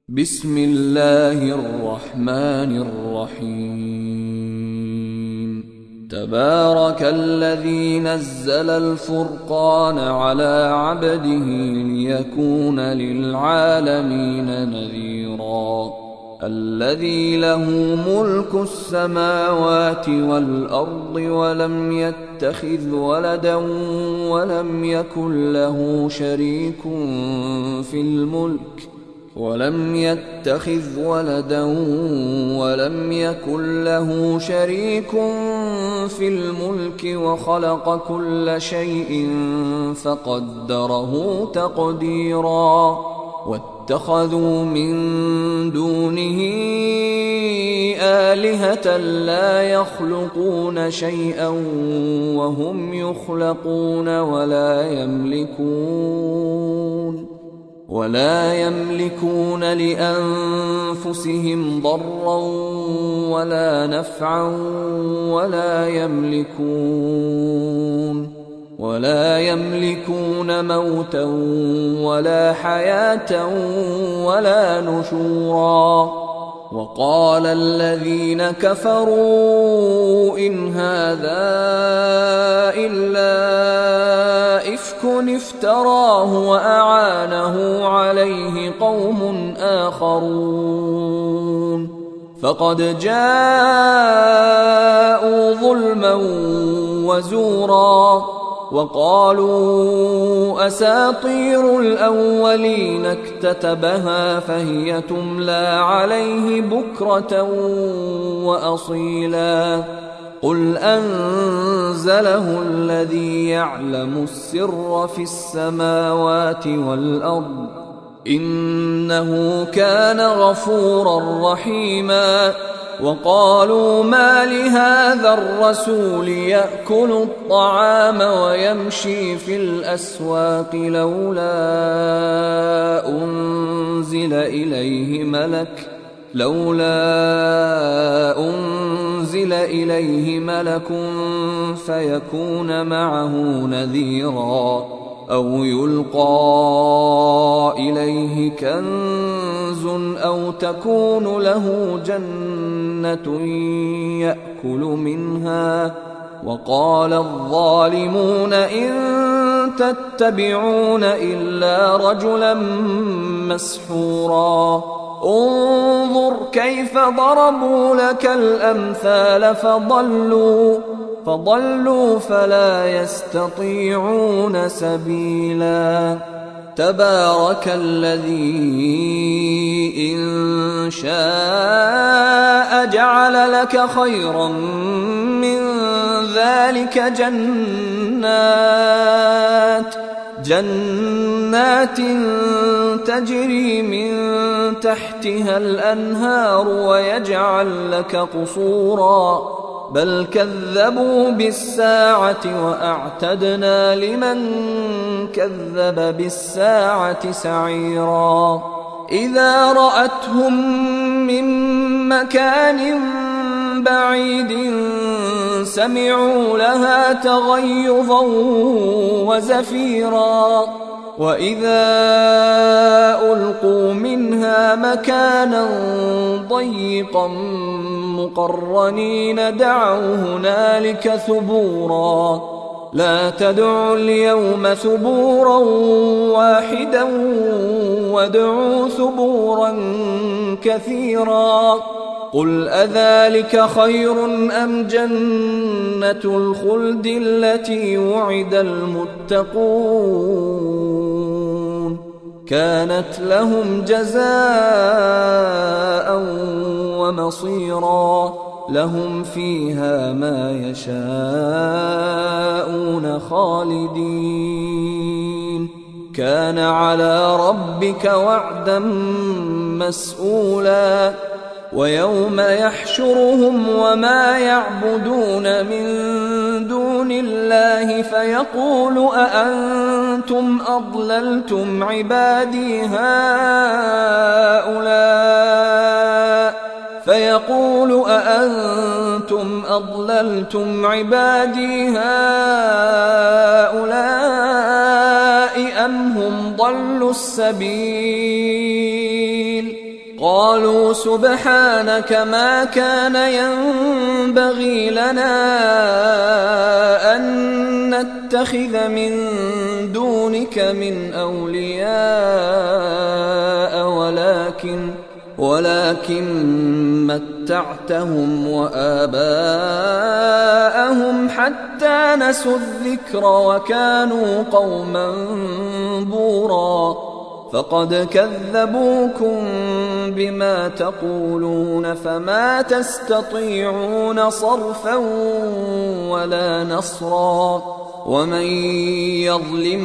بسم الله الرحمن الرحيم. تبارك الذي نزل الفرقان على عبده ليكون للعالمين نذيرا. الذي له ملك السماوات والأرض ولم يتخذ ولدا ولم يكن له شريك في الملك وخلق كل شيء فقدره تقديرا. واتخذوا من دونه آلهة لا يخلقون شيئا وهم يخلقون ولا يملكون لأنفسهم ضرا ولا نفعا ولا يملكون موتا ولا حياة ولا نشورا. وقال الذين كفروا إن هذا إلا إفك افتراه وأعانه عليه قوم آخرون فقد جاءوا ظلما وزورا. وقالوا أساطير الأولين اكتتبها فهي تملى عليه بكرة وأصيلا. قل أنزله الذي يعلم السر في السماوات والأرض إنه كان غفورا رحيما. وقالوا ما لهذا الرسول يأكل الطعام ويمشي في الأسواق لولا أنزل إليه ملك فيكون معه نذيرا أو يلقى إليه كنز أو تكون له جنة يأكل منها. وقال الظالمون إن تتبعون إلا رجلا مسحورا. انظر كيف ضربوا لك الأمثال فضلوا فلا يستطيعون سبيلا. تبارك الذي إن شاء جعل لك خيرا من ذلك جنات تجري من تحتها الأنهار ويجعل لك قصورا. بل كذبوا بالساعة وأعتدنا لمن كذب بالساعة سعيرا. إذا رأتهم من مكان بعيد سمعوا لها تغيظا وزفيرا. وإذا ألقوا منها مكانا ضيقا مقرنين دعوا هنالك ثبورا. لا تدعوا اليوم ثبورا واحدا وادعوا ثبورا كثيرا. قل أذلك خير أم جنة الخلد التي وعد المتقون كانت لهم جزاء ومصيرا. لهم فيها ما يشاءون خالدين كان على ربك وعدا مسئولا. ويوم يحشرهم وما يعبدون من دون الله فيقول أأنتم أضللتم عبادي هؤلاء أم هم ضلوا السبيل قالوا سبحانك ما كان ينبغي لنا أن نتخذ من دونك من أولياء ولكن متعتهم وآباءهم حتى نسوا الذكر وكانوا قوما بورا فقد كذبوكم بما تقولون فما تستطيعون صرفا ولا نصرا ومن يظلم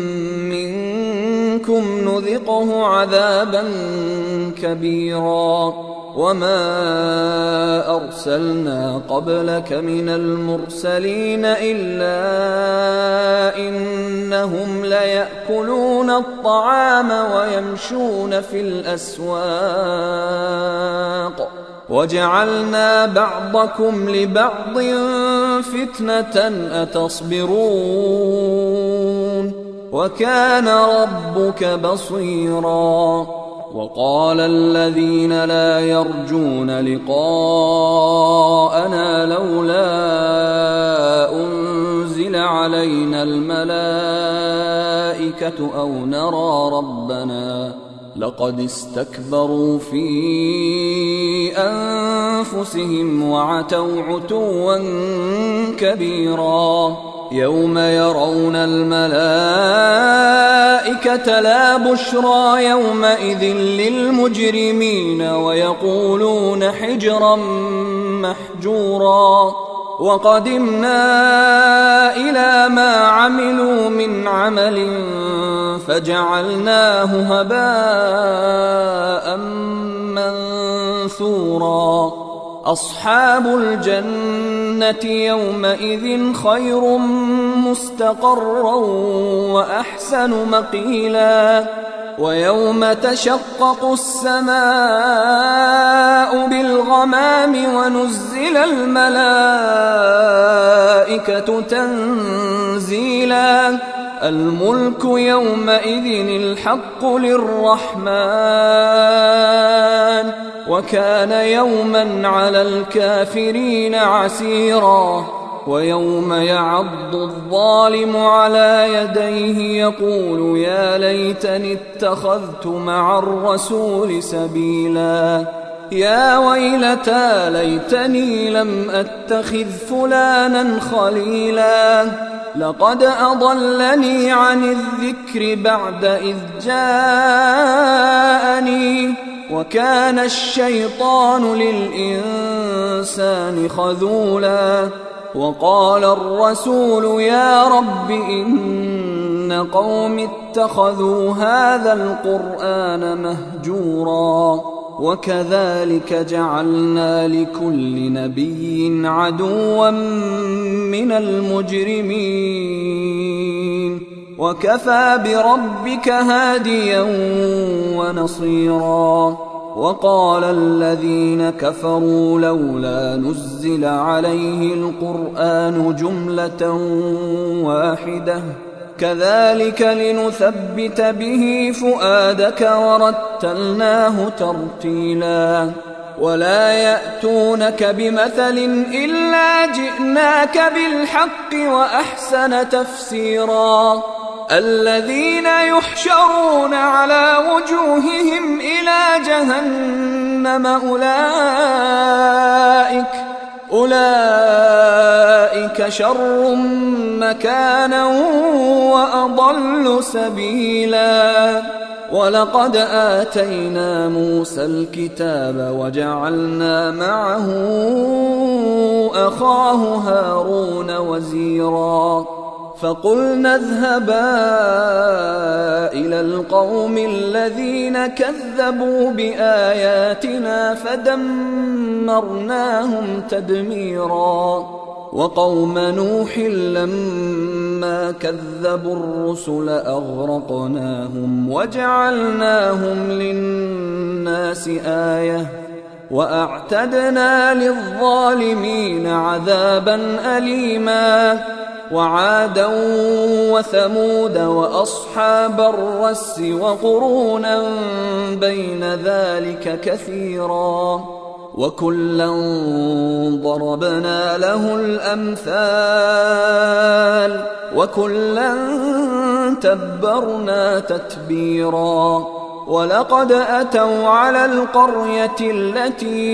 منكم نذقه عذابا كبيرا وما أرسلنا قبلك من المرسلين إلا إنهم ليأكلون الطعام ويمشون في الأسواق وجعلنا بعضكم لبعض فتنة أتصبرون وكان ربك بصيرا وقال الذين لا يرجون لقاءنا لولا أنزل علينا الملائكة أو نرى ربنا لقد استكبروا في أنفسهم وعتوا عتوا كبيرا يوم يرون الملائكة لا بشرى يومئذ للمجرمين ويقولون حجرا محجورا وقدمنا إلى ما عملوا من عمل فجعلناه هباء منثورا أصحاب الجنة يومئذ خير مستقرا وأحسن مقيلا ويوم تشقق السماء بالغمام ونزل الملائكة تنزيلا الملك يومئذ الحق للرحمن وكان يوما على الكافرين عسيرا ويوم يعض الظالم على يديه يقول يا ليتني اتخذت مع الرسول سبيلا يا ويلتى ليتني لم أتخذ فلانا خليلا لقد أضلني عن الذكر بعد إذ جاءني وكان الشيطان للإنسان خذولا وقال الرسول يا رب إن قوم اتخذوا هذا القرآن مهجورا وكذلك جعلنا لكل نبي عدوا من المجرمين وكفى بربك هاديا ونصيرا وقال الذين كفروا لولا نزل عليه القرآن جملة واحدة كذلك لنثبت به فؤادك ورتلناه ترتيلا ولا يأتونك بمثل إلا جئناك بالحق وأحسن تفسيرا الذين يحشرون على وجوههم إلى جهنم أولئك شر مكانا وأضل سبيلا ولقد آتينا موسى الكتاب وجعلنا معه أخاه هارون وزيرا فقلنا اذهبا إلى القوم الذين كذبوا بآياتنا فدمرناهم تدميرا وقوم نوح لما كذبوا الرسل أغرقناهم وجعلناهم للناس آية وأعتدنا للظالمين عذابا أليما وعادا وثمود وأصحاب الرس وقرونا بين ذلك كثيرا وكلا ضربنا له الأمثال وكلا تبرنا تتبيرا ولقد أتوا على القرية التي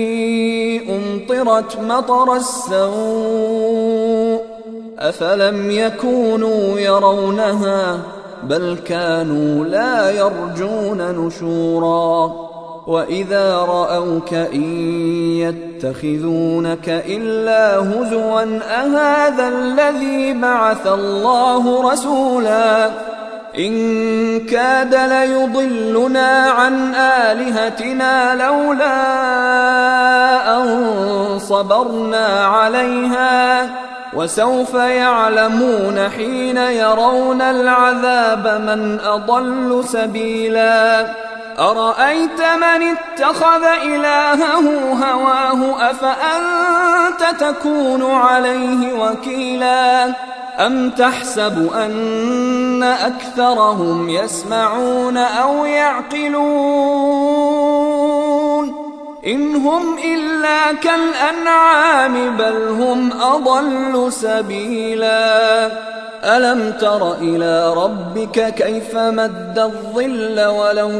أمطرت مطر السوء أفلم يكونوا يرونها بل كانوا لا يرجون نشورا وإذا رأوك إن يتخذونك إلا هزوا أهذا الذي بعث الله رسولا إن كاد ليضلنا عن آلهتنا لولا أن صبرنا عليها وسوف يعلمون حين يرون العذاب من أضل سبيلا أرأيت من اتخذ إلهه هواه أفأنت تكون عليه وكيلا أم تحسب أن أكثرهم يسمعون أو يعقلون إن هم إلا كالأنعام بل هم أضل سبيلا ألم تر إلى ربك كيف مد الظل ولو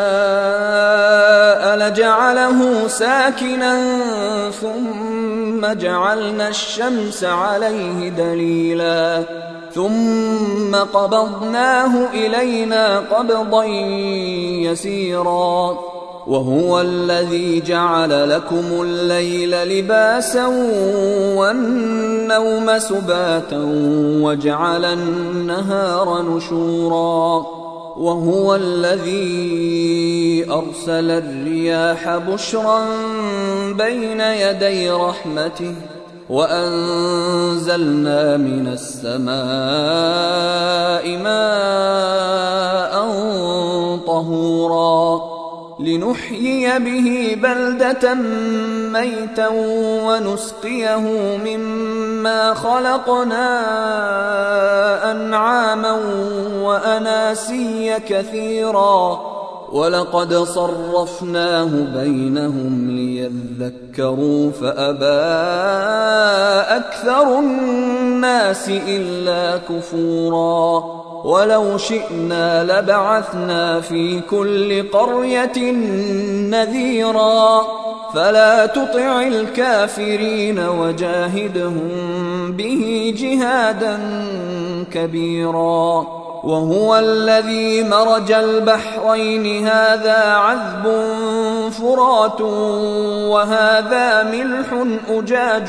شاء لجعله ساكنا ثم جعلنا الشمس عليه دليلا ثم قبضناه إلينا قبضا يسيرا وهو الذي جعل لكم الليل لباسا والنوم سباتا وجعل النهار نشورا وهو الذي أرسل الرياح بشرا بين يدي رحمته وأنزلنا من السماء ماء طهورا لنحيي به بلدة ميتا ونسقيه مما خلقنا أنعاما وأناسيا كثيرا ولقد صرفناه بينهم ليذكروا فأبى أكثر الناس إلا كفورا ولو شئنا لبعثنا في كل قرية نذيرا فلا تطع الكافرين وجاهدهم به جهادا كبيرا وهو الذي مرج البحرين هذا عذب فرات وهذا ملح أجاج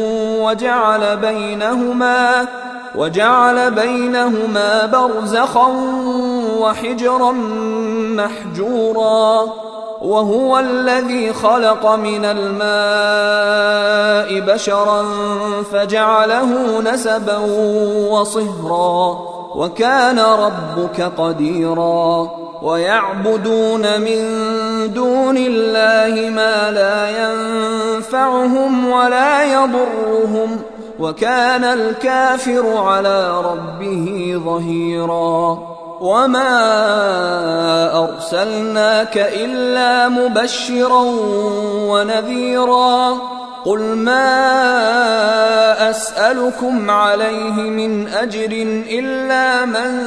وجعل بينهما برزخا وحجرا محجورا وهو الذي خلق من الماء بشرا فجعله نسبا وصهرا وكان ربك قديرا ويعبدون من دون الله ما لا ينفعهم ولا يضرهم وكان الكافر على ربه ظهيرا وما أرسلناك إلا مبشرا ونذيرا قل ما أسألكم عليه من أجر إلا من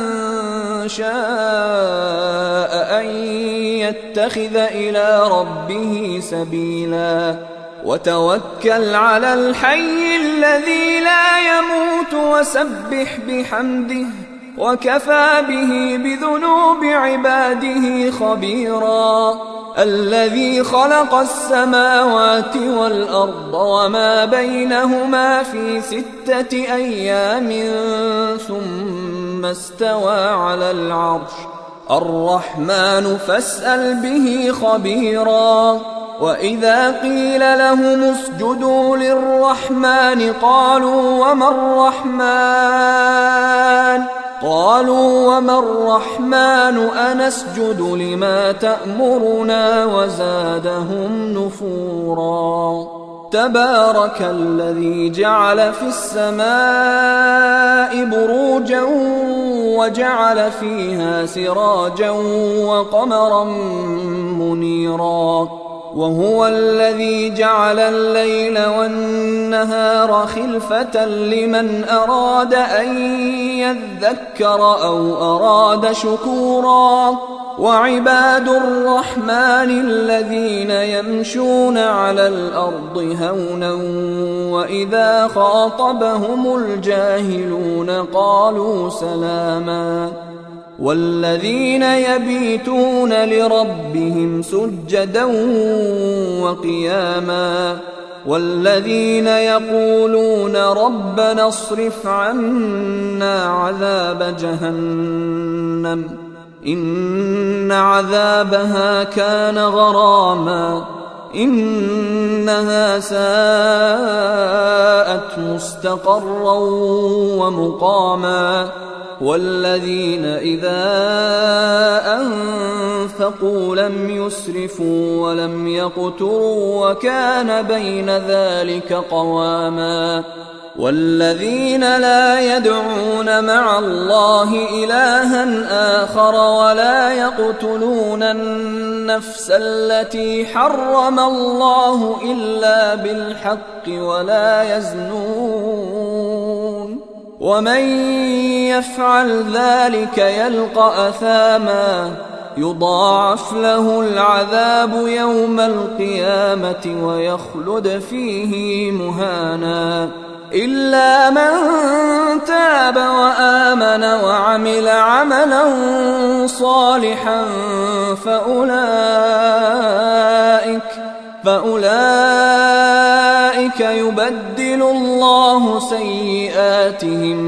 شاء أن يتخذ إلى ربه سبيلا وتوكل على الحي الذي لا يموت وسبح بحمده وكفى به بذنوب عباده خبيرا الذي خلق السماوات والأرض وما بينهما في 6 أيام ثم استوى على العرش الرحمن فاسأل به خبيرا وإذا قيل لهم اسجدوا للرحمن قالوا وما الرحمن أنسجد لما تأمرنا وزادهم نفورا تبارك الذي جعل في السماء بروجا وجعل فيها سراجا وقمرا منيرا وهو الذي جعل الليل والنهار خلفة لمن أراد أن يذكر أو أراد شكورا وعباد الرحمن الذين يمشون على الأرض هونا وإذا خاطبهم الجاهلون قالوا سلاما والذين يبيتون لربهم سجدا وقياما والذين يقولون ربنا اصرف عنا عذاب جهنم إن عذابها كان غراما إنها ساءت مستقرا ومقاما والذين إذا أنفقوا لم يسرفوا ولم يقتروا وكان بين ذلك قواما والذين لا يدعون مع الله إلها آخر ولا يقتلون النفس التي حرم الله إلا بالحق ولا يزنون ومن يفعل ذلك يلقى أثاما يضاعف له العذاب يوم القيامة ويخلد فيه مهانا إلا من تاب وآمن وعمل عملا صالحا فأولئك يبدل الله سيئاتهم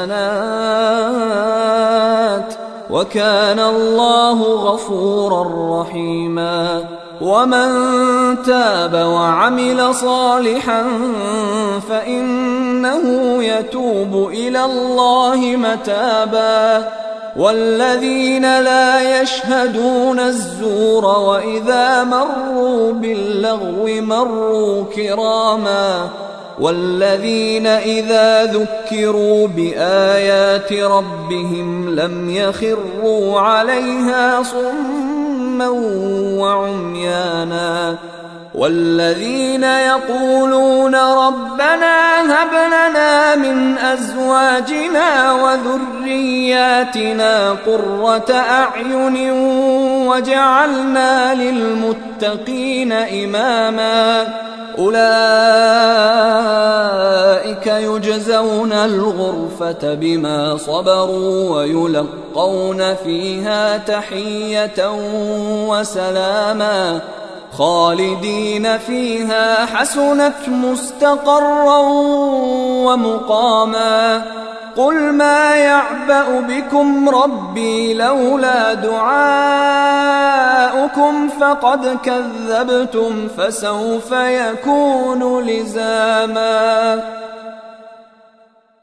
حسنات وكان الله غفورا رحيما ومن تاب وعمل صالحا فإنه يتوب إلى الله متابا والذين لا يشهدون الزور وإذا مروا باللغو مروا كراما والذين إذا ذكروا بآيات ربهم لم يخروا عليها صما وعميانا والذين يقولون ربنا هب لنا من أزواجنا وذرياتنا قرة أعين وجعلنا للمتقين إماما أولئك يجزون الغرفة بما صبروا ويلقون فيها تحية وسلاما خالدين فيها حسنت مستقرا ومقاما قل ما يعبأ بكم ربي لولا دعاؤكم فقد كذبتم فسوف يكون لزاما